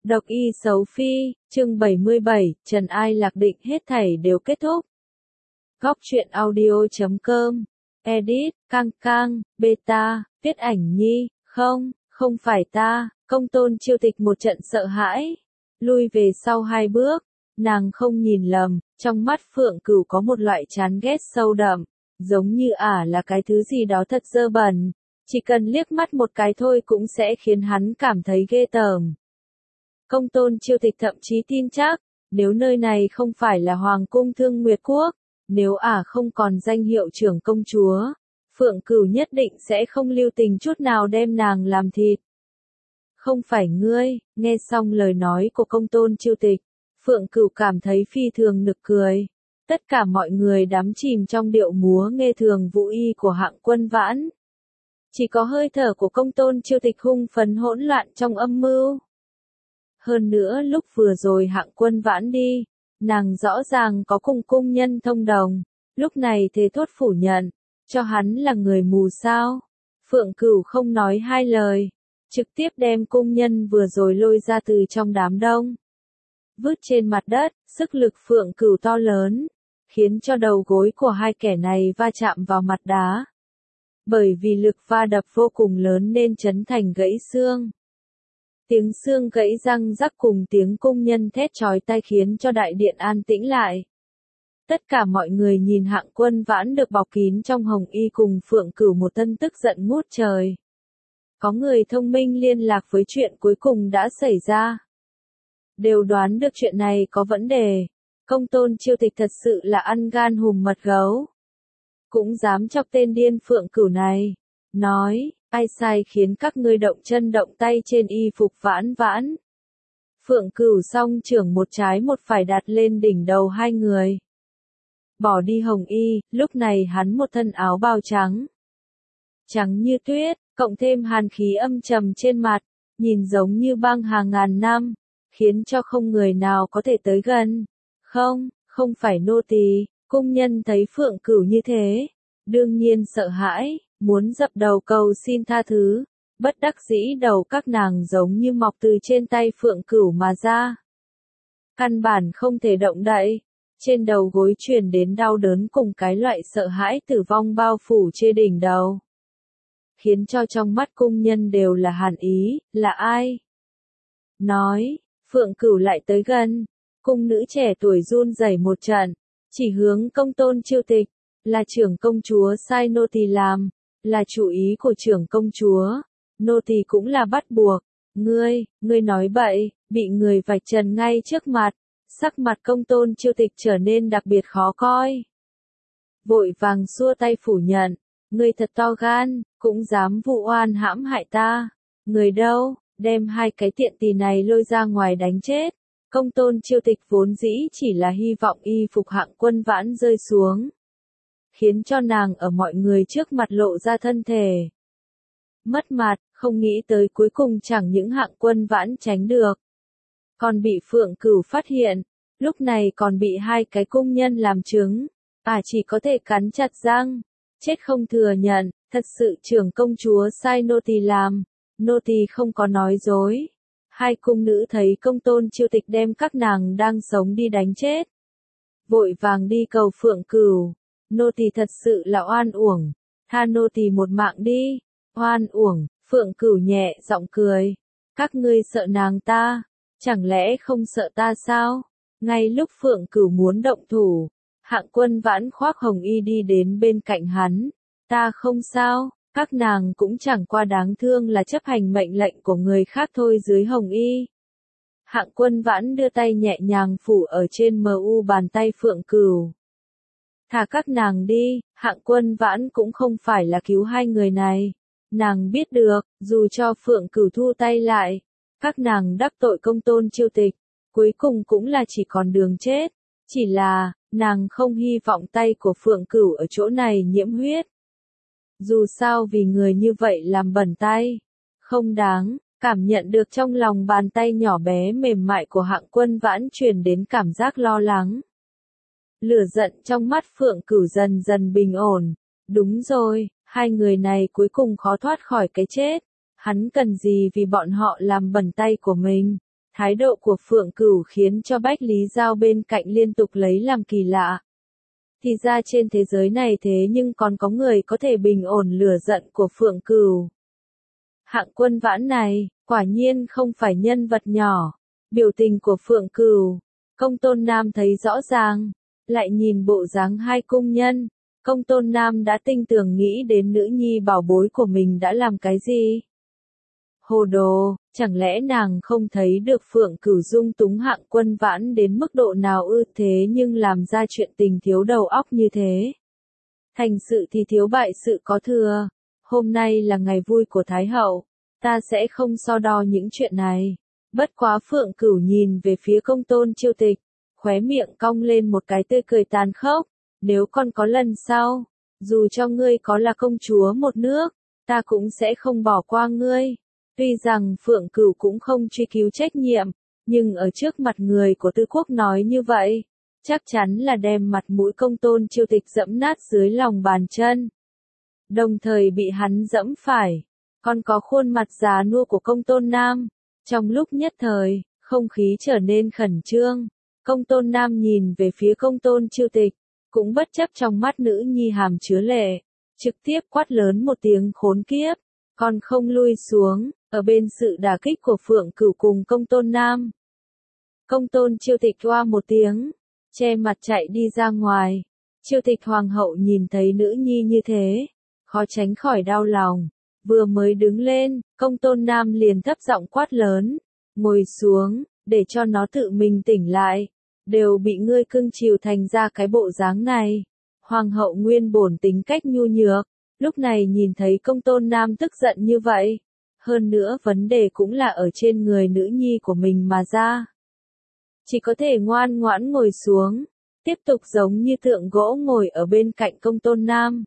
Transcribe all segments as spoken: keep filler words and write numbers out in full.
Độc y xấu phi, chương bảy mươi bảy, Trần Ai Lạc định hết thảy đều kết thúc. Góc truyện audio chấm com, edit, cang cang, beta, viết ảnh nhi, không, không phải ta, Công Tôn Chiêu Tịch một trận sợ hãi, lui về sau hai bước, nàng không nhìn lầm, trong mắt Phượng Cửu có một loại chán ghét sâu đậm, giống như ả là cái thứ gì đó thật dơ bẩn, chỉ cần liếc mắt một cái thôi cũng sẽ khiến hắn cảm thấy ghê tởm. Công Tôn Chiêu Tịch thậm chí tin chắc, nếu nơi này không phải là Hoàng cung Thương Nguyệt Quốc, nếu ả không còn danh hiệu trưởng công chúa, Phượng Cửu nhất định sẽ không lưu tình chút nào đem nàng làm thịt. Không phải ngươi, nghe xong lời nói của Công Tôn Chiêu Tịch, Phượng Cửu cảm thấy phi thường nực cười. Tất cả mọi người đắm chìm trong điệu múa nghe thường vũ y của Hạng Quân Vãn. Chỉ có hơi thở của Công Tôn Chiêu Tịch hung phấn hỗn loạn trong âm mưu. Hơn nữa lúc vừa rồi Hạng Quân Vãn đi, nàng rõ ràng có cùng cung nhân thông đồng, lúc này thế thốt phủ nhận, cho hắn là người mù sao. Phượng Cửu không nói hai lời, trực tiếp đem cung nhân vừa rồi lôi ra từ trong đám đông. Vứt trên mặt đất, sức lực Phượng Cửu to lớn, khiến cho đầu gối của hai kẻ này va chạm vào mặt đá. Bởi vì lực va đập vô cùng lớn nên chấn thành gãy xương. Tiếng xương gãy răng rắc cùng tiếng cung nhân thét chói tai khiến cho đại điện an tĩnh lại. Tất cả mọi người nhìn Hạng Quân Vãn được bọc kín trong hồng y cùng Phượng Cửu một thân tức giận ngút trời. Có người thông minh liên lạc với chuyện cuối cùng đã xảy ra. Đều đoán được chuyện này có vấn đề. Công Tôn Chiêu Tịch thật sự là ăn gan hùm mật gấu. Cũng dám chọc tên điên Phượng Cửu này. Nói, ai sai khiến các ngươi động chân động tay trên y phục Vãn Vãn. Phượng Cửu song trưởng một trái một phải đặt lên đỉnh đầu hai người. Bỏ đi hồng y, lúc này hắn một thân áo bào trắng. Trắng như tuyết, cộng thêm hàn khí âm trầm trên mặt, nhìn giống như băng hàng ngàn năm, khiến cho không người nào có thể tới gần. Không, không phải nô tỳ. Cung nhân thấy Phượng Cửu như thế, đương nhiên sợ hãi, muốn dập đầu cầu xin tha thứ, bất đắc dĩ đầu các nàng giống như mọc từ trên tay Phượng Cửu mà ra. Căn bản không thể động đậy, trên đầu gối truyền đến đau đớn cùng cái loại sợ hãi tử vong bao phủ trên đỉnh đầu. Khiến cho trong mắt cung nhân đều là hàn ý, là ai? Nói, Phượng Cửu lại tới gần, cung nữ trẻ tuổi run rẩy một trận, chỉ hướng Công Tôn Chiêu Tịch, là trưởng công chúa sai nô tỳ làm, là chủ ý của trưởng công chúa, nô tỳ cũng là bắt buộc, ngươi, ngươi nói bậy, bị người vạch trần ngay trước mặt, sắc mặt Công Tôn Chiêu Tịch trở nên đặc biệt khó coi. Vội vàng xua tay phủ nhận, ngươi thật to gan, cũng dám vụ oan hãm hại ta, người đâu, đem hai cái tiện tỳ này lôi ra ngoài đánh chết. Công Tôn Chiêu Tịch vốn dĩ chỉ là hy vọng y phục Hạng Quân Vãn rơi xuống, khiến cho nàng ở mọi người trước mặt lộ ra thân thể. Mất mặt, không nghĩ tới cuối cùng chẳng những Hạng Quân Vãn tránh được, còn bị Phượng Cửu phát hiện, lúc này còn bị hai cái cung nhân làm chứng, à chỉ có thể cắn chặt răng, chết không thừa nhận, thật sự trưởng công chúa sai nô tỳ làm, nô tỳ không có nói dối. Hai cung nữ thấy Công Tôn Chiêu Tịch đem các nàng đang sống đi đánh chết, vội vàng đi cầu Phượng Cửu, nô tỳ thật sự là oan uổng, tha nô tỳ một mạng đi. Oan uổng? Phượng Cửu nhẹ giọng cười, các ngươi sợ nàng ta, chẳng lẽ không sợ ta sao? Ngay lúc Phượng Cửu muốn động thủ, Hạng Quân Vãn khoác hồng y đi đến bên cạnh hắn, ta không sao. Các nàng cũng chẳng qua đáng thương là chấp hành mệnh lệnh của người khác thôi dưới hồng y. Hạng Quân Vãn đưa tay nhẹ nhàng phủ ở trên mờ u bàn tay Phượng Cửu. Thả các nàng đi, Hạng Quân Vãn cũng không phải là cứu hai người này. Nàng biết được, dù cho Phượng Cửu thu tay lại, các nàng đắc tội Công Tôn Chiêu Tịch, cuối cùng cũng là chỉ còn đường chết. Chỉ là, nàng không hy vọng tay của Phượng Cửu ở chỗ này nhiễm huyết. Dù sao vì người như vậy làm bẩn tay, không đáng. Cảm nhận được trong lòng bàn tay nhỏ bé mềm mại của Hạng Quân Vãn truyền đến cảm giác lo lắng. Lửa giận trong mắt Phượng Cửu dần dần bình ổn. Đúng rồi, hai người này cuối cùng khó thoát khỏi cái chết. Hắn cần gì vì bọn họ làm bẩn tay của mình. Thái độ của Phượng Cửu khiến cho Bách Lý Giao bên cạnh liên tục lấy làm kỳ lạ. Thì ra trên thế giới này thế nhưng còn có người có thể bình ổn lửa giận của Phượng Cửu. Hạng Quân Vãn này, quả nhiên không phải nhân vật nhỏ. Biểu tình của Phượng Cửu, Công Tôn Nam thấy rõ ràng, lại nhìn bộ dáng hai cung nhân, Công Tôn Nam đã tinh tường nghĩ đến nữ nhi bảo bối của mình đã làm cái gì. Hồ đồ, chẳng lẽ nàng không thấy được Phượng Cửu dung túng Hạng Quân Vãn đến mức độ nào ư, thế nhưng làm ra chuyện tình thiếu đầu óc như thế. Thành sự thì thiếu bại sự có thừa, hôm nay là ngày vui của Thái Hậu, ta sẽ không so đo những chuyện này. Bất quá Phượng Cửu nhìn về phía Công Tôn Chiêu Tịch, khóe miệng cong lên một cái tươi cười tàn khốc, nếu còn có lần sau, dù cho ngươi có là công chúa một nước, ta cũng sẽ không bỏ qua ngươi. Tuy rằng Phượng Cửu cũng không truy cứu trách nhiệm, nhưng ở trước mặt người của Tư Quốc nói như vậy, chắc chắn là đem mặt mũi Công Tôn Chiêu Tịch dẫm nát dưới lòng bàn chân. Đồng thời bị hắn dẫm phải, còn có khuôn mặt già nua của Công Tôn Nam. Trong lúc nhất thời, không khí trở nên khẩn trương, Công Tôn Nam nhìn về phía Công Tôn Chiêu Tịch, cũng bất chấp trong mắt nữ nhi hàm chứa lệ, trực tiếp quát lớn một tiếng khốn kiếp, còn không lui xuống, ở bên sự đả kích của Phượng Cửu cùng Công Tôn Nam. Công Tôn Chiêu Tịch oa một tiếng, che mặt chạy đi ra ngoài. Chiêu Tịch hoàng hậu nhìn thấy nữ nhi như thế, khó tránh khỏi đau lòng. Vừa mới đứng lên, Công Tôn Nam liền thấp giọng quát lớn, ngồi xuống, để cho nó tự mình tỉnh lại, đều bị ngươi cưng chiều thành ra cái bộ dáng này. Hoàng hậu nguyên bổn tính cách nhu nhược, lúc này nhìn thấy Công Tôn Nam tức giận như vậy, hơn nữa vấn đề cũng là ở trên người nữ nhi của mình mà ra. Chỉ có thể ngoan ngoãn ngồi xuống, tiếp tục giống như tượng gỗ ngồi ở bên cạnh Công Tôn Nam.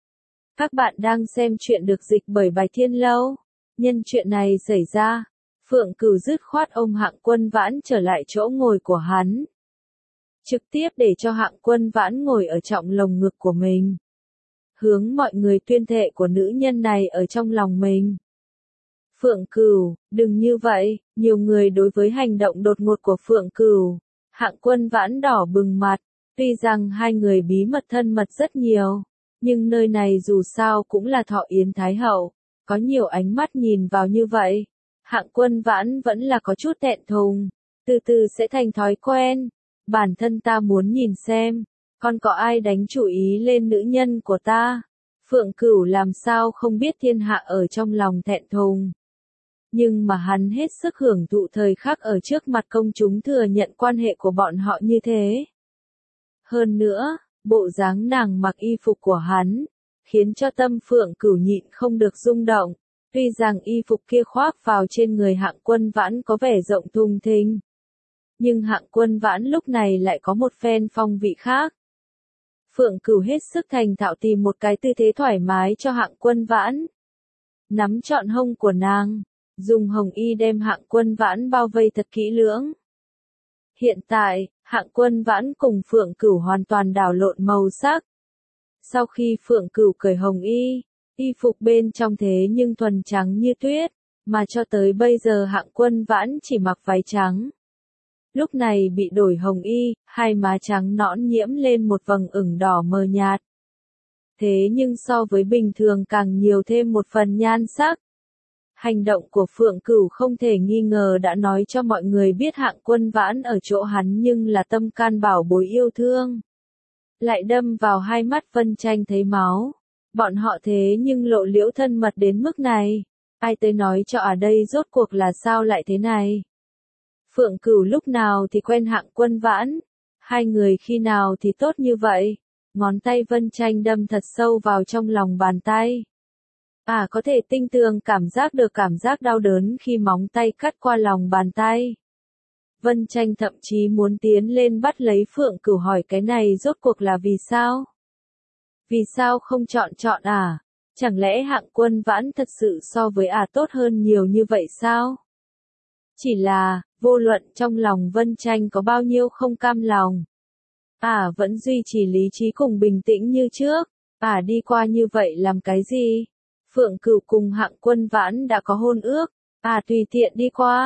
Các bạn đang xem chuyện được dịch bởi Bài Thiên Lâu. Nhân chuyện này xảy ra, Phượng Cửu dứt khoát ôm Hạng Quân Vãn trở lại chỗ ngồi của hắn. Trực tiếp để cho Hạng Quân Vãn ngồi ở trọng lồng ngực của mình. Hướng mọi người tuyên thệ của nữ nhân này ở trong lòng mình. Phượng Cửu, đừng như vậy, nhiều người đối với hành động đột ngột của Phượng Cửu. Hạng Quân Vãn đỏ bừng mặt, tuy rằng hai người bí mật thân mật rất nhiều. Nhưng nơi này dù sao cũng là Thọ Yến Thái Hậu, có nhiều ánh mắt nhìn vào như vậy. Hạng Quân Vãn vẫn là có chút thẹn thùng, từ từ sẽ thành thói quen. Bản thân ta muốn nhìn xem, còn có ai đánh chủ ý lên nữ nhân của ta. Phượng Cửu làm sao không biết thiên hạ ở trong lòng thẹn thùng. Nhưng mà hắn hết sức hưởng thụ thời khắc ở trước mặt công chúng thừa nhận quan hệ của bọn họ như thế. Hơn nữa, bộ dáng nàng mặc y phục của hắn, khiến cho tâm Phượng Cửu nhịn không được rung động. Tuy rằng y phục kia khoác vào trên người Hạng Quân Vãn có vẻ rộng thùng thình, nhưng Hạng Quân Vãn lúc này lại có một phen phong vị khác. Phượng Cửu hết sức thành thạo tìm một cái tư thế thoải mái cho Hạng Quân Vãn. Nắm trọn hông của nàng, dùng hồng y đem Hạng Quân Vãn bao vây thật kỹ lưỡng. Hiện tại, Hạng Quân Vãn cùng Phượng Cửu hoàn toàn đảo lộn màu sắc. Sau khi Phượng Cửu cởi hồng y, y phục bên trong thế nhưng thuần trắng như tuyết, mà cho tới bây giờ Hạng Quân Vãn chỉ mặc váy trắng. Lúc này bị đổi hồng y, hai má trắng nõn nhiễm lên một vầng ửng đỏ mờ nhạt. Thế nhưng so với bình thường càng nhiều thêm một phần nhan sắc. Hành động của Phượng Cửu không thể nghi ngờ đã nói cho mọi người biết Hạng Quân Vãn ở chỗ hắn nhưng là tâm can bảo bối yêu thương. Lại đâm vào hai mắt Vân Tranh thấy máu. Bọn họ thế nhưng lộ liễu thân mật đến mức này. Ai tới nói cho ở đây rốt cuộc là sao lại thế này? Phượng Cửu lúc nào thì quen Hạng Quân Vãn. Hai người khi nào thì tốt như vậy? Ngón tay Vân Tranh đâm thật sâu vào trong lòng bàn tay. À có thể tinh tường cảm giác được cảm giác đau đớn khi móng tay cắt qua lòng bàn tay. Vân Tranh thậm chí muốn tiến lên bắt lấy Phượng Cửu hỏi cái này rốt cuộc là vì sao? Vì sao không chọn chọn à? Chẳng lẽ Hạng Quân Vãn thật sự so với à tốt hơn nhiều như vậy sao? Chỉ là, vô luận trong lòng Vân Tranh có bao nhiêu không cam lòng. À vẫn duy trì lý trí cùng bình tĩnh như trước. À đi qua như vậy làm cái gì? Phượng Cửu cùng Hạng Quân Vãn đã có hôn ước. À tùy tiện đi qua.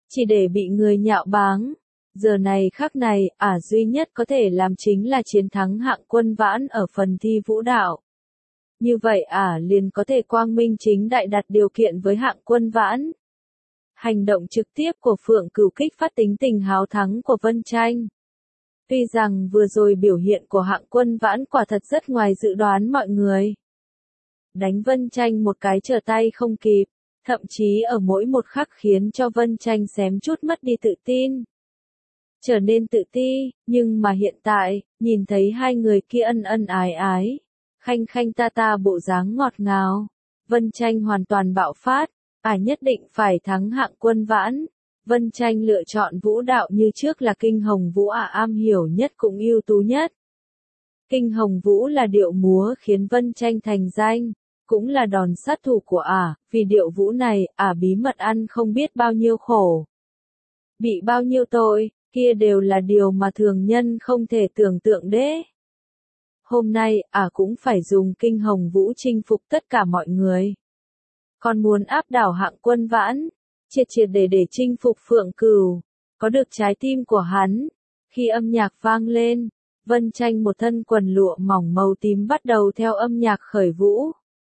chỉ để bị người nhạo báng. Giờ này khắc này, ả duy nhất có thể làm chính là chiến thắng Hạng Quân Vãn ở phần thi vũ đạo. Như vậy ả liền có thể quang minh chính đại đặt điều kiện với Hạng Quân Vãn. Hành động trực tiếp của Phượng Cửu kích phát tính tình háo thắng của Vân Tranh. Tuy rằng vừa rồi biểu hiện của Hạng Quân Vãn quả thật rất ngoài dự đoán mọi người. Đánh Vân Tranh một cái trở tay không kịp, thậm chí ở mỗi một khắc khiến cho Vân Tranh xém chút mất đi tự tin. Trở nên tự ti, nhưng mà hiện tại, nhìn thấy hai người kia ân ân ái ái, khanh khanh ta ta bộ dáng ngọt ngào, Vân Tranh hoàn toàn bạo phát, ả nhất định phải thắng Hạng Quân Vãn. Vân Tranh lựa chọn vũ đạo như trước là kinh hồng vũ ả am hiểu nhất cũng ưu tú nhất. Kinh hồng vũ là điệu múa khiến Vân Tranh thành danh, cũng là đòn sát thủ của ả, vì điệu vũ này, ả bí mật ăn không biết bao nhiêu khổ. Bị bao nhiêu tội, kia đều là điều mà thường nhân không thể tưởng tượng đấy. Hôm nay, ả cũng phải dùng kinh hồng vũ chinh phục tất cả mọi người. Còn muốn áp đảo Hạng Quân Vãn, triệt triệt để để chinh phục Phượng Cửu, có được trái tim của hắn. Khi âm nhạc vang lên, Vân Tranh một thân quần lụa mỏng màu tím bắt đầu theo âm nhạc khởi vũ.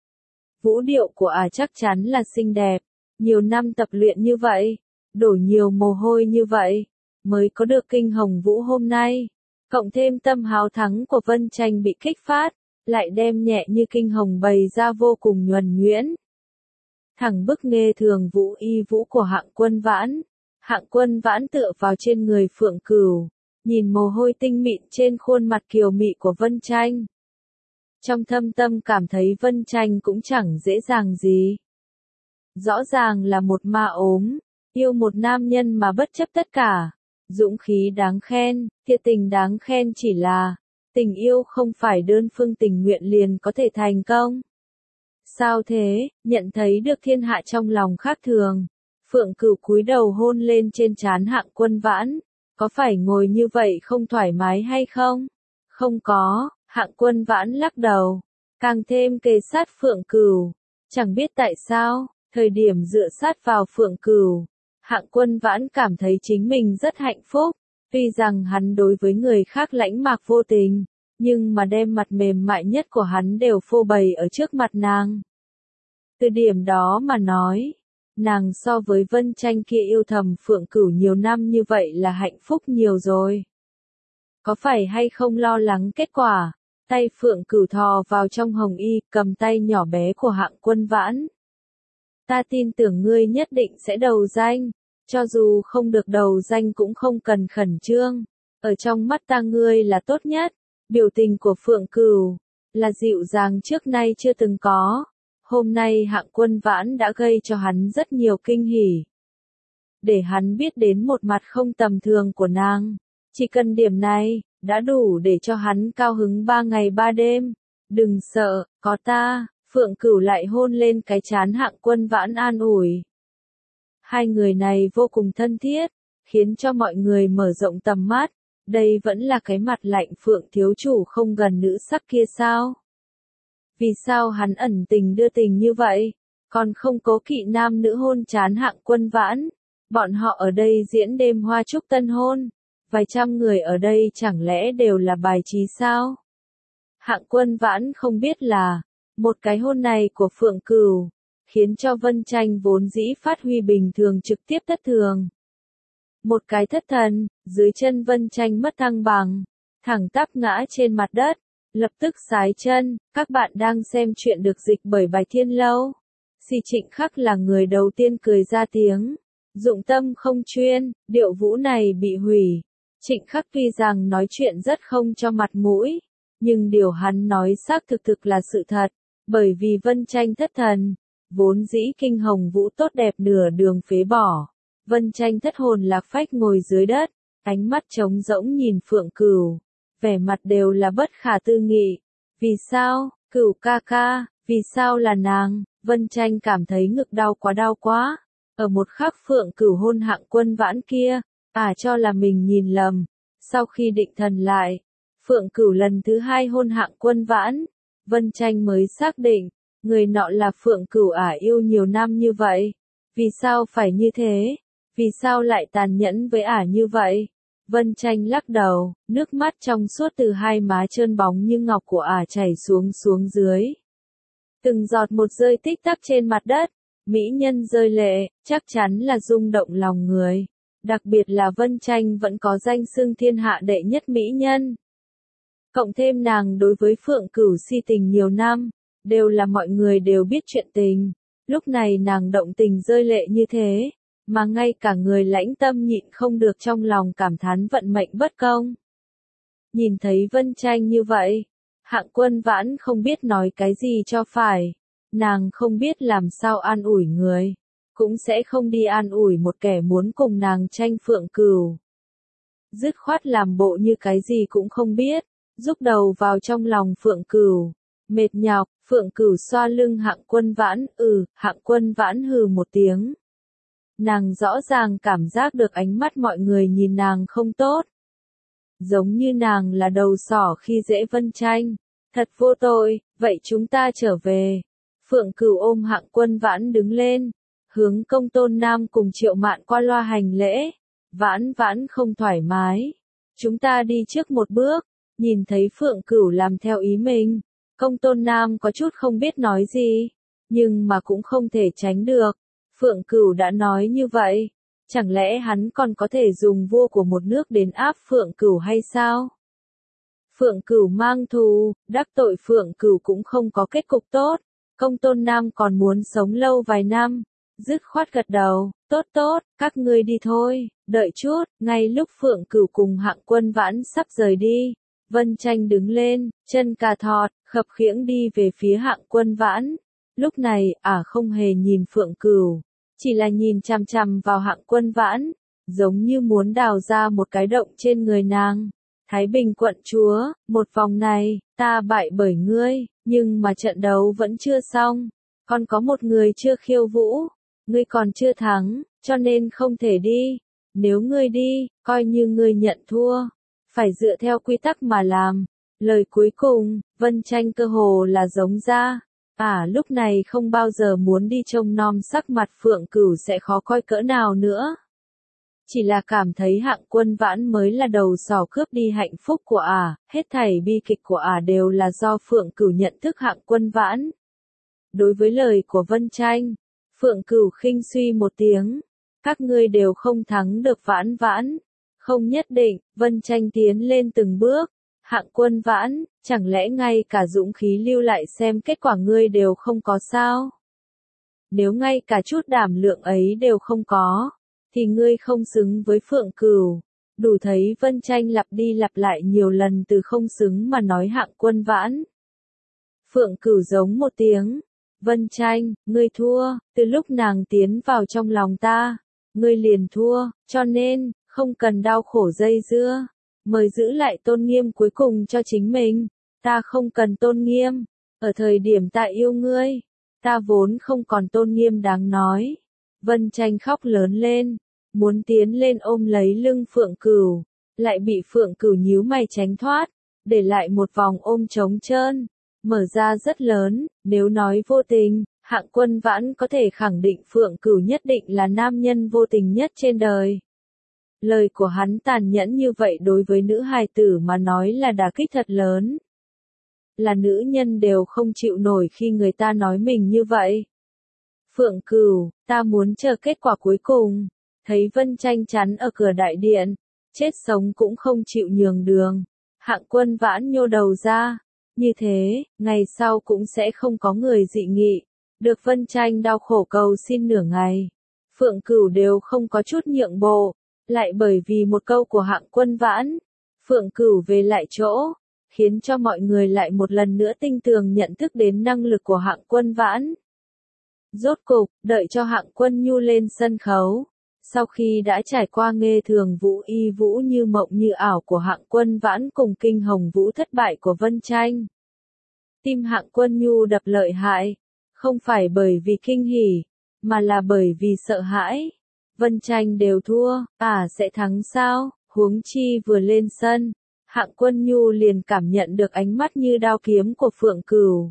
Vũ điệu của ả chắc chắn là xinh đẹp, nhiều năm tập luyện như vậy, đổ nhiều mồ hôi như vậy, mới có được kinh hồng vũ hôm nay. Cộng thêm tâm háo thắng của Vân Tranh bị kích phát, lại đem nhẹ như kinh hồng bày ra vô cùng nhuần nhuyễn. Thẳng bức nghê thường vũ y vũ của Hạng Quân Vãn. Hạng Quân Vãn tựa vào trên người Phượng Cửu, nhìn mồ hôi tinh mịn trên khuôn mặt kiều mị của Vân Tranh. Trong thâm tâm cảm thấy Vân Tranh cũng chẳng dễ dàng gì. Rõ ràng là một ma ốm, yêu một nam nhân mà bất chấp tất cả. Dũng khí đáng khen, thiệt tình đáng khen chỉ là, tình yêu không phải đơn phương tình nguyện liền có thể thành công. Sao thế, nhận thấy được thiên hạ trong lòng khác thường. Phượng Cửu cúi đầu hôn lên trên trán Hạng Quân Vãn, có phải ngồi như vậy không thoải mái hay không? Không có, Hạng Quân Vãn lắc đầu, càng thêm kề sát Phượng Cửu. Chẳng biết tại sao, thời điểm dựa sát vào Phượng Cửu, Hạng Quân Vãn cảm thấy chính mình rất hạnh phúc, tuy rằng hắn đối với người khác lãnh mạc vô tình, nhưng mà đem mặt mềm mại nhất của hắn đều phô bày ở trước mặt nàng. Từ điểm đó mà nói, nàng so với Vân Tranh kia yêu thầm Phượng Cửu nhiều năm như vậy là hạnh phúc nhiều rồi. Có phải hay không lo lắng kết quả, tay Phượng Cửu thò vào trong hồng y, cầm tay nhỏ bé của Hạng Quân Vãn. Ta tin tưởng ngươi nhất định sẽ đầu danh, cho dù không được đầu danh cũng không cần khẩn trương, ở trong mắt ta ngươi là tốt nhất. Biểu tình của Phượng Cửu là dịu dàng trước nay chưa từng có. Hôm nay Hạng Quân Vãn đã gây cho hắn rất nhiều kinh hỉ. Để hắn biết đến một mặt không tầm thường của nàng. Chỉ cần điểm này, đã đủ để cho hắn cao hứng ba ngày ba đêm. Đừng sợ, có ta. Phượng Cửu lại hôn lên cái trán Hạng Quân Vãn an ủi. Hai người này vô cùng thân thiết, khiến cho mọi người mở rộng tầm mắt. Đây vẫn là cái mặt lạnh Phượng thiếu chủ không gần nữ sắc kia sao? Vì sao hắn ẩn tình đưa tình như vậy? Còn không cố kỵ nam nữ hôn trán Hạng Quân Vãn. Bọn họ ở đây diễn đêm hoa chúc tân hôn. Vài trăm người ở đây chẳng lẽ đều là bài trí sao? Hạng Quân Vãn không biết là, một cái hôn này của Phượng Cửu, khiến cho Vân Tranh vốn dĩ phát huy bình thường trực tiếp thất thường. Một cái thất thần, dưới chân Vân Tranh mất thăng bằng, thẳng tắp ngã trên mặt đất, lập tức sái chân. Các bạn đang xem chuyện được dịch bởi Bài Thiên Lâu. Si Trịnh Khắc là người đầu tiên cười ra tiếng. Dụng tâm không chuyên, điệu vũ này bị hủy. Trịnh Khắc tuy rằng nói chuyện rất không cho mặt mũi, nhưng điều hắn nói xác thực thực là sự thật, bởi vì Vân Tranh thất thần, vốn dĩ kinh hồng vũ tốt đẹp nửa đường phế bỏ. Vân Tranh thất hồn lạc phách ngồi dưới đất, ánh mắt trống rỗng nhìn Phượng Cửu, vẻ mặt đều là bất khả tư nghị. Vì sao, Cửu ca ca, vì sao là nàng? Vân Tranh cảm thấy ngực đau quá đau quá. Ở một khắc Phượng Cửu hôn Hạng Quân Vãn kia, à cho là mình nhìn lầm. Sau khi định thần lại, Phượng Cửu lần thứ hai hôn Hạng Quân Vãn, Vân Tranh mới xác định, người nọ là Phượng Cửu ả yêu nhiều năm như vậy. Vì sao phải như thế? Vì sao lại tàn nhẫn với ả như vậy? Vân Tranh lắc đầu, nước mắt trong suốt từ hai má trơn bóng như ngọc của ả chảy xuống xuống dưới. Từng giọt một rơi tích tắc trên mặt đất. Mỹ nhân rơi lệ, chắc chắn là rung động lòng người. Đặc biệt là Vân Tranh vẫn có danh xưng thiên hạ đệ nhất mỹ nhân. Cộng thêm nàng đối với Phượng Cửu si tình nhiều năm, đều là mọi người đều biết chuyện tình. Lúc này nàng động tình rơi lệ như thế, mà ngay cả người lãnh tâm nhịn không được trong lòng cảm thán vận mệnh bất công. Nhìn thấy Vân Tranh như vậy, Hạng Quân Vãn không biết nói cái gì cho phải. Nàng không biết làm sao an ủi người, cũng sẽ không đi an ủi một kẻ muốn cùng nàng tranh Phượng Cửu. Dứt khoát làm bộ như cái gì cũng không biết, rúc đầu vào trong lòng Phượng Cửu. Mệt nhọc, Phượng Cửu xoa lưng Hạng Quân Vãn, ừ, Hạng Quân Vãn hừ một tiếng. Nàng rõ ràng cảm giác được ánh mắt mọi người nhìn nàng không tốt. Giống như nàng là đầu sỏ khi dễ Vân Tranh. Thật vô tội, vậy chúng ta trở về. Phượng Cửu ôm Hạng Quân Vãn đứng lên, hướng Công Tôn Nam cùng Triệu Mạn qua loa hành lễ. Vãn Vãn không thoải mái. Chúng ta đi trước một bước, nhìn thấy Phượng Cửu làm theo ý mình. Công Tôn Nam có chút không biết nói gì, nhưng mà cũng không thể tránh được. Phượng Cửu đã nói như vậy, chẳng lẽ hắn còn có thể dùng vua của một nước đến áp Phượng Cửu hay sao? Phượng Cửu mang thù, đắc tội Phượng Cửu cũng không có kết cục tốt. Công Tôn Nam còn muốn sống lâu vài năm. Dứt khoát gật đầu, tốt tốt, các ngươi đi thôi, đợi chút. Ngay lúc Phượng Cửu cùng Hạng Quân Vãn sắp rời đi, Vân Tranh đứng lên, chân cà thọt, khập khiễng đi về phía Hạng Quân Vãn. Lúc này, ả à không hề nhìn Phượng Cửu, chỉ là nhìn chằm chằm vào Hạng Quân Vãn, giống như muốn đào ra một cái động trên người nàng. Thái Bình quận chúa, một vòng này, ta bại bởi ngươi, nhưng mà trận đấu vẫn chưa xong. Còn có một người chưa khiêu vũ, ngươi còn chưa thắng, cho nên không thể đi. Nếu ngươi đi, coi như ngươi nhận thua. Phải dựa theo quy tắc mà làm. Lời cuối cùng, Vân Tranh cơ hồ là giống ra. À lúc này không bao giờ muốn đi trông nom sắc mặt Phượng Cửu sẽ khó coi cỡ nào nữa. Chỉ là cảm thấy Hạng Quân Vãn mới là đầu sỏ cướp đi hạnh phúc của ả, hết thảy bi kịch của ả đều là do Phượng Cửu nhận thức Hạng Quân Vãn. Đối với lời của Vân Tranh, Phượng Cửu khinh suy một tiếng, các ngươi đều không thắng được Vãn Vãn. Không nhất định, Vân Tranh tiến lên từng bước. Hạng Quân Vãn, chẳng lẽ ngay cả dũng khí lưu lại xem kết quả ngươi đều không có sao? Nếu ngay cả chút đảm lượng ấy đều không có, thì ngươi không xứng với Phượng Cửu. Đủ thấy Vân Tranh lặp đi lặp lại nhiều lần từ không xứng mà nói Hạng Quân Vãn. Phượng Cửu giống một tiếng. Vân Tranh, ngươi thua, từ lúc nàng tiến vào trong lòng ta, ngươi liền thua, cho nên, không cần đau khổ dây dưa. Mời giữ lại tôn nghiêm cuối cùng cho chính mình. Ta không cần tôn nghiêm. Ở thời điểm ta yêu ngươi, ta vốn không còn tôn nghiêm đáng nói. Vân Tranh khóc lớn lên, muốn tiến lên ôm lấy lưng Phượng Cửu, lại bị Phượng Cửu nhíu mày tránh thoát, để lại một vòng ôm trống trơn, mở ra rất lớn. Nếu nói vô tình, Hạng Quân Vãn có thể khẳng định Phượng Cửu nhất định là nam nhân vô tình nhất trên đời. Lời của hắn tàn nhẫn như vậy đối với nữ hài tử mà nói là đả kích thật lớn. Là nữ nhân đều không chịu nổi khi người ta nói mình như vậy. Phượng Cửu, ta muốn chờ kết quả cuối cùng. Thấy Vân Tranh chắn ở cửa đại điện, chết sống cũng không chịu nhường đường. Hạng Quân Vãn nhô đầu ra. Như thế, ngày sau cũng sẽ không có người dị nghị. Được Vân Tranh đau khổ cầu xin nửa ngày. Phượng Cửu đều không có chút nhượng bộ. Lại bởi vì một câu của Hạng Quân Vãn, Phượng Cửu về lại chỗ, khiến cho mọi người lại một lần nữa tinh tường nhận thức đến năng lực của Hạng Quân Vãn. Rốt cục, đợi cho Hạng Quân Nhu lên sân khấu. Sau khi đã trải qua nghê thường vũ y vũ như mộng như ảo của Hạng Quân Vãn cùng kinh hồng vũ thất bại của Vân Tranh. Tim Hạng Quân Nhu đập lợi hại, không phải bởi vì kinh hỉ, mà là bởi vì sợ hãi. Vân Tranh đều thua, à sẽ thắng sao? Huống chi vừa lên sân, Hạng Quân Nhu liền cảm nhận được ánh mắt như đao kiếm của Phượng Cửu.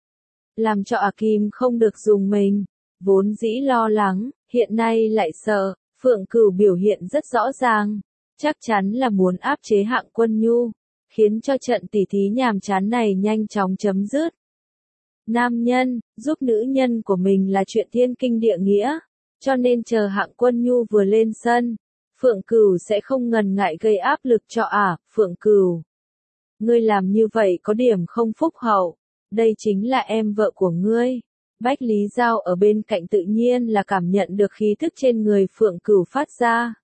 Làm cho ả Kim không được dùng mình, vốn dĩ lo lắng, hiện nay lại sợ. Phượng Cửu biểu hiện rất rõ ràng, chắc chắn là muốn áp chế Hạng Quân Nhu, khiến cho trận tỉ thí nhàm chán này nhanh chóng chấm dứt. Nam nhân, giúp nữ nhân của mình là chuyện thiên kinh địa nghĩa, cho nên chờ Hạng Quân Nhu vừa lên sân, Phượng Cửu sẽ không ngần ngại gây áp lực cho ả, à, Phượng Cửu. Ngươi làm như vậy có điểm không phúc hậu, đây chính là em vợ của ngươi. Bách Lý Giao ở bên cạnh tự nhiên là cảm nhận được khí thức trên người Phượng Cửu phát ra.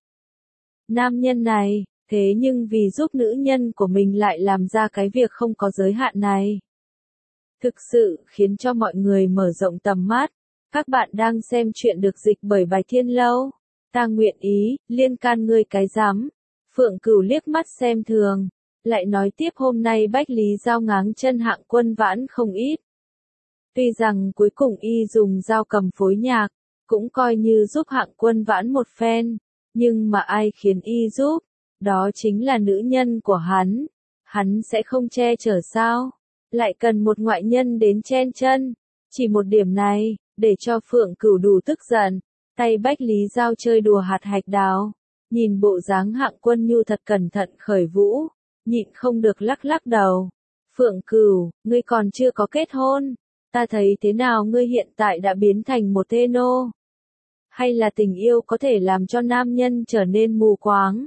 Nam nhân này, thế nhưng vì giúp nữ nhân của mình lại làm ra cái việc không có giới hạn này. Thực sự khiến cho mọi người mở rộng tầm mắt. Các bạn đang xem chuyện được dịch bởi Bài Thiên Lâu. Ta nguyện ý, liên can ngươi cái rắm. Phượng Cửu liếc mắt xem thường, lại nói tiếp hôm nay Bách Lý Giao ngáng chân Hạng Quân Vãn không ít. Tuy rằng cuối cùng y dùng dao cầm phối nhạc, cũng coi như giúp Hạng Quân Vãn một phen, nhưng mà ai khiến y giúp, đó chính là nữ nhân của hắn, hắn sẽ không che chở sao, lại cần một ngoại nhân đến chen chân, chỉ một điểm này, để cho Phượng Cửu đủ tức giận, tay Bách Lý Giao chơi đùa hạt hạch đào, nhìn bộ dáng Hạng Quân Nhu thật cẩn thận khởi vũ, nhịn không được lắc lắc đầu. Phượng Cửu, ngươi còn chưa có kết hôn, ta thấy thế nào ngươi hiện tại đã biến thành một thê nô? Hay là tình yêu có thể làm cho nam nhân trở nên mù quáng?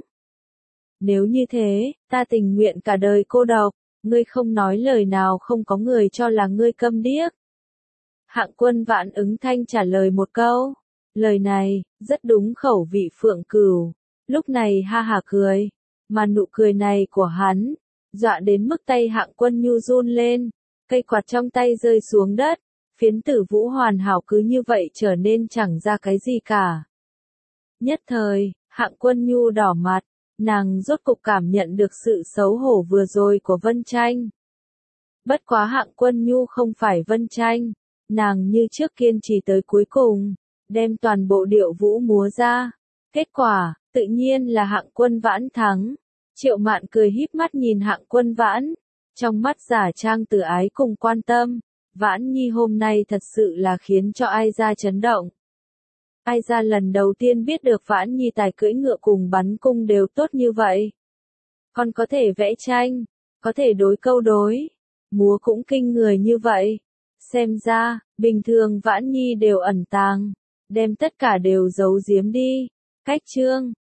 Nếu như thế, ta tình nguyện cả đời cô độc, ngươi không nói lời nào không có người cho là ngươi câm điếc. Hạng Quân Vãn ứng thanh trả lời một câu, lời này, rất đúng khẩu vị Phượng Cửu, lúc này ha hả cười, mà nụ cười này của hắn, dọa đến mức tay Hạng Quân Nhu run lên, cây quạt trong tay rơi xuống đất, phiến tử vũ hoàn hảo cứ như vậy trở nên chẳng ra cái gì cả. Nhất thời, Hạng Quân Nhu đỏ mặt, nàng rốt cục cảm nhận được sự xấu hổ vừa rồi của Vân Tranh. Bất quá Hạng Quân Nhu không phải Vân Tranh, nàng như trước kiên trì tới cuối cùng, đem toàn bộ điệu vũ múa ra. Kết quả, tự nhiên là Hạng Quân Vãn thắng. Triệu Mạn cười híp mắt nhìn Hạng Quân Vãn, trong mắt giả trang từ ái cùng quan tâm. Vãn Nhi hôm nay thật sự là khiến cho ai ra chấn động. Ai ra lần đầu tiên biết được Vãn Nhi tài cưỡi ngựa cùng bắn cung đều tốt như vậy. Còn có thể vẽ tranh, có thể đối câu đối, múa cũng kinh người như vậy. Xem ra, bình thường Vãn Nhi đều ẩn tàng, đem tất cả đều giấu giếm đi. Cách chương